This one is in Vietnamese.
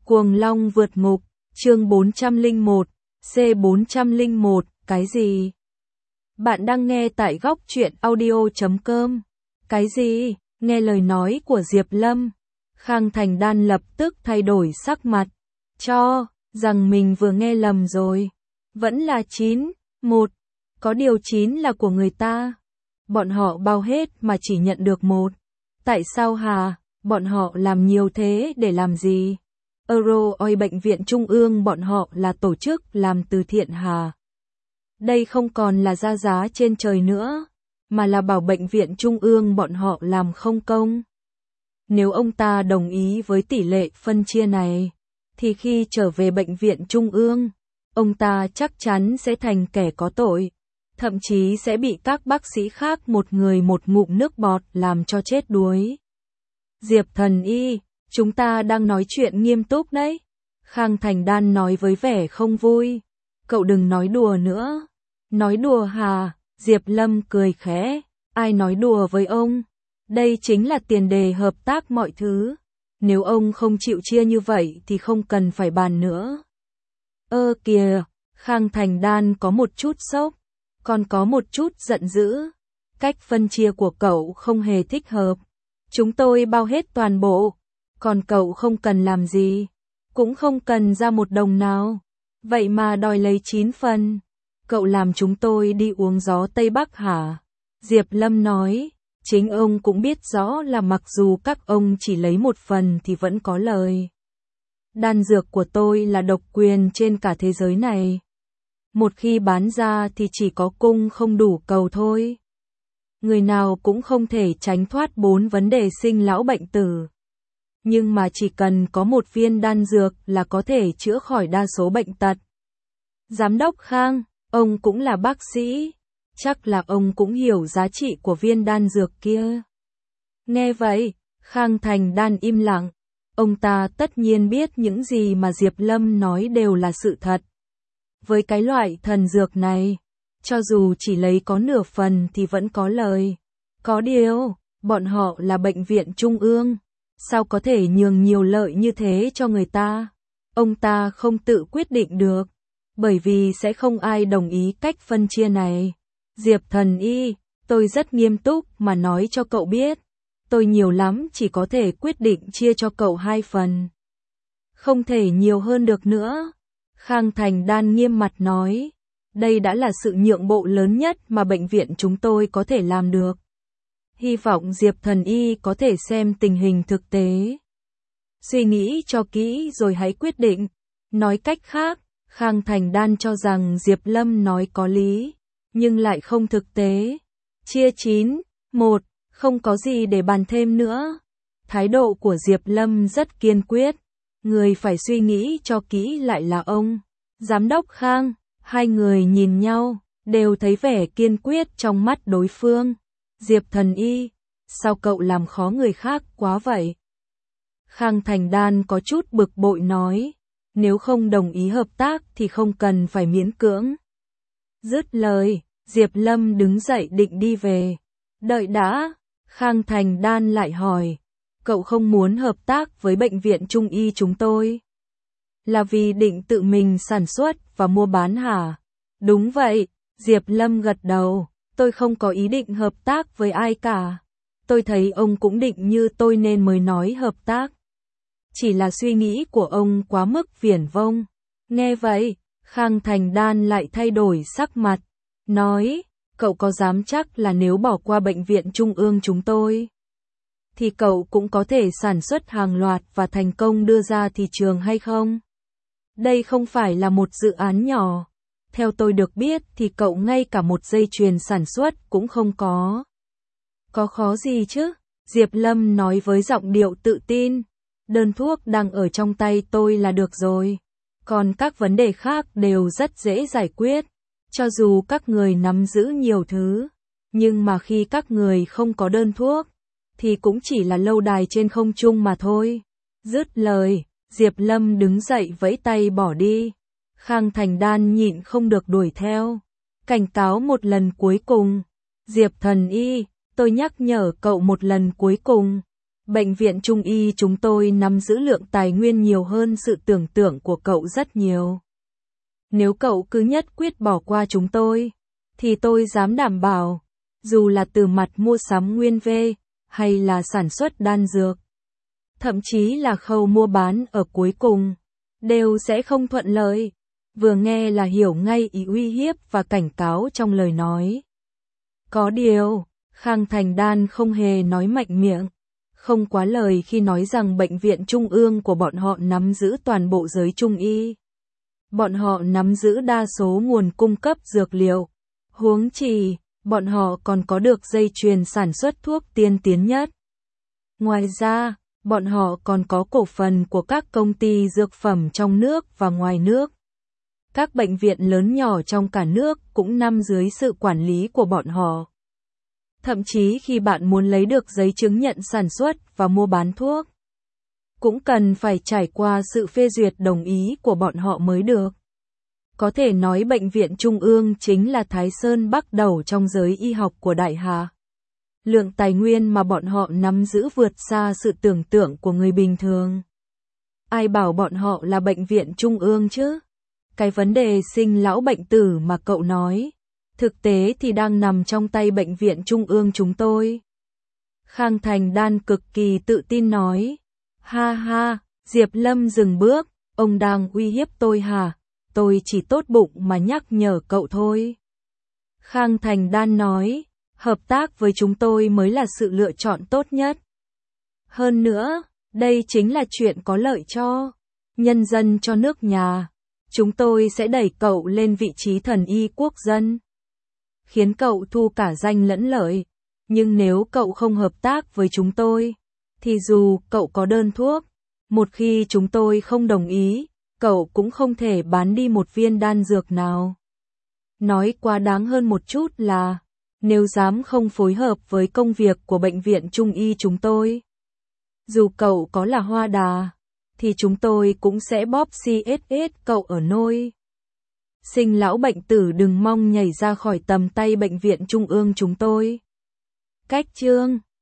Cuồng Long vượt ngục, chương 401, C401, cái gì? Bạn đang nghe tại góc truyện audio.com. Cái gì? Nghe lời nói của Diệp Lâm, Khang Thành Đan lập tức thay đổi sắc mặt, cho rằng mình vừa nghe lầm rồi. Vẫn là 9-1, có điều 9 là của người ta. Bọn họ bao hết mà chỉ nhận được 1. Tại sao hả? Bọn họ làm nhiều thế để làm gì? Oi bệnh viện trung ương bọn họ là tổ chức làm từ thiện hả? Đây không còn là ra giá trên trời nữa, mà là bảo bệnh viện trung ương bọn họ làm không công. Nếu ông ta đồng ý với tỷ lệ phân chia này, thì khi trở về bệnh viện trung ương, ông ta chắc chắn sẽ thành kẻ có tội, thậm chí sẽ bị các bác sĩ khác một người một ngụm nước bọt làm cho chết đuối. Diệp Thần Y, chúng ta đang nói chuyện nghiêm túc đấy. Khang Thành Đan nói với vẻ không vui. Cậu đừng nói đùa nữa. Nói đùa hả? Diệp Lâm cười khẽ. Ai nói đùa với ông? Đây chính là tiền đề hợp tác mọi thứ. Nếu ông không chịu chia như vậy thì không cần phải bàn nữa. Kìa, Khang Thành Đan có một chút sốc, còn có một chút giận dữ. Cách phân chia của cậu không hề thích hợp. Chúng tôi bao hết toàn bộ, còn cậu không cần làm gì, cũng không cần ra một đồng nào. Vậy mà đòi lấy 9 phần. Cậu làm chúng tôi đi uống gió Tây Bắc hả? Diệp Lâm nói, chính ông cũng biết rõ là mặc dù các ông chỉ lấy 1 phần thì vẫn có lời. Đan dược của tôi là độc quyền trên cả thế giới này. Một khi bán ra thì chỉ có cung không đủ cầu thôi. Người nào cũng không thể tránh thoát 4 vấn đề sinh lão bệnh tử. Nhưng mà chỉ cần có một viên đan dược là có thể chữa khỏi đa số bệnh tật. Giám đốc Khang, ông cũng là bác sĩ, chắc là ông cũng hiểu giá trị của viên đan dược kia. Nghe vậy, Khang Thành Đan im lặng. Ông ta tất nhiên biết những gì mà Diệp Lâm nói đều là sự thật. Với cái loại thần dược này, cho dù chỉ lấy có nửa phần thì vẫn có lời. Có điều, bọn họ là bệnh viện trung ương, sao có thể nhường nhiều lợi như thế cho người ta? Ông ta không tự quyết định được, bởi vì sẽ không ai đồng ý cách phân chia này. Diệp Thần Y, tôi rất nghiêm túc mà nói cho cậu biết, tôi nhiều lắm chỉ có thể quyết định chia cho cậu 2 phần. Không thể nhiều hơn được nữa. Khang Thành Đan nghiêm mặt nói. Đây đã là sự nhượng bộ lớn nhất mà bệnh viện chúng tôi có thể làm được. Hy vọng Diệp Thần Y có thể xem tình hình thực tế. Suy nghĩ cho kỹ rồi hãy quyết định. Nói cách khác, Khang Thành Đan cho rằng Diệp Lâm nói có lý, nhưng lại không thực tế. Chia 9-1, không có gì để bàn thêm nữa. Thái độ của Diệp Lâm rất kiên quyết. Người phải suy nghĩ cho kỹ lại là ông. Giám đốc Khang. Hai người nhìn nhau, đều thấy vẻ kiên quyết trong mắt đối phương. Diệp Thần Y, sao cậu làm khó người khác quá vậy? Khang Thành Đan có chút bực bội nói, nếu không đồng ý hợp tác thì không cần phải miễn cưỡng. Dứt lời, Diệp Lâm đứng dậy định đi về. Đợi đã, Khang Thành Đan lại hỏi, cậu không muốn hợp tác với bệnh viện trung y chúng tôi? Là vì định tự mình sản xuất và mua bán hả? Đúng vậy, Diệp Lâm gật đầu, tôi không có ý định hợp tác với ai cả. Tôi thấy ông cũng định như tôi nên mới nói hợp tác. Chỉ là suy nghĩ của ông quá mức viển vông. Nghe vậy, Khang Thành Đan lại thay đổi sắc mặt, nói, cậu có dám chắc là nếu bỏ qua bệnh viện trung ương chúng tôi, thì cậu cũng có thể sản xuất hàng loạt và thành công đưa ra thị trường hay không? Đây không phải là một dự án nhỏ. Theo tôi được biết thì cậu ngay cả một dây chuyền sản xuất cũng không có. Có khó gì chứ? Diệp Lâm nói với giọng điệu tự tin. Đơn thuốc đang ở trong tay tôi là được rồi. Còn các vấn đề khác đều rất dễ giải quyết. Cho dù các người nắm giữ nhiều thứ, nhưng mà khi các người không có đơn thuốc, thì cũng chỉ là lâu đài trên không trung mà thôi. Dứt lời, Diệp Lâm đứng dậy vẫy tay bỏ đi. Khang Thành Đan nhịn không được đuổi theo. Cảnh cáo một lần cuối cùng. Diệp Thần Y, tôi nhắc nhở cậu một lần cuối cùng. Bệnh viện Trung y chúng tôi nắm giữ lượng tài nguyên nhiều hơn sự tưởng tượng của cậu rất nhiều. Nếu cậu cứ nhất quyết bỏ qua chúng tôi, thì tôi dám đảm bảo, dù là từ mặt mua sắm nguyên V, hay là sản xuất đan dược, thậm chí là khâu mua bán ở cuối cùng, đều sẽ không thuận lợi. Vừa nghe là hiểu ngay ý uy hiếp và cảnh cáo trong lời nói. Có điều, Khang Thành Đan không hề nói mạnh miệng, không quá lời khi nói rằng bệnh viện trung ương của bọn họ nắm giữ toàn bộ giới trung y. Bọn họ nắm giữ đa số nguồn cung cấp dược liệu. Huống chi, bọn họ còn có được dây chuyền sản xuất thuốc tiên tiến nhất. Ngoài ra, bọn họ còn có cổ phần của các công ty dược phẩm trong nước và ngoài nước. Các bệnh viện lớn nhỏ trong cả nước cũng nằm dưới sự quản lý của bọn họ. Thậm chí khi bạn muốn lấy được giấy chứng nhận sản xuất và mua bán thuốc, cũng cần phải trải qua sự phê duyệt đồng ý của bọn họ mới được. Có thể nói bệnh viện trung ương chính là Thái Sơn Bắc Đẩu trong giới y học của Đại Hà. Lượng tài nguyên mà bọn họ nắm giữ vượt xa sự tưởng tượng của người bình thường. Ai bảo bọn họ là bệnh viện trung ương chứ? Cái vấn đề sinh lão bệnh tử mà cậu nói, thực tế thì đang nằm trong tay bệnh viện trung ương chúng tôi. Khang Thành Đan cực kỳ tự tin nói. Ha ha, Diệp Lâm dừng bước, ông đang uy hiếp tôi hả? Tôi chỉ tốt bụng mà nhắc nhở cậu thôi. Khang Thành Đan nói, hợp tác với chúng tôi mới là sự lựa chọn tốt nhất. Hơn nữa, đây chính là chuyện có lợi cho nhân dân, cho nước nhà. Chúng tôi sẽ đẩy cậu lên vị trí thần y quốc dân, khiến cậu thu cả danh lẫn lợi. Nhưng nếu cậu không hợp tác với chúng tôi, thì dù cậu có đơn thuốc, một khi chúng tôi không đồng ý, cậu cũng không thể bán đi một viên đan dược nào. Nói quá đáng hơn một chút là, nếu dám không phối hợp với công việc của bệnh viện trung y chúng tôi, dù cậu có là hoa đà, thì chúng tôi cũng sẽ bóp CSS cậu ở nôi. Sinh lão bệnh tử đừng mong nhảy ra khỏi tầm tay bệnh viện trung ương chúng tôi. Cách chương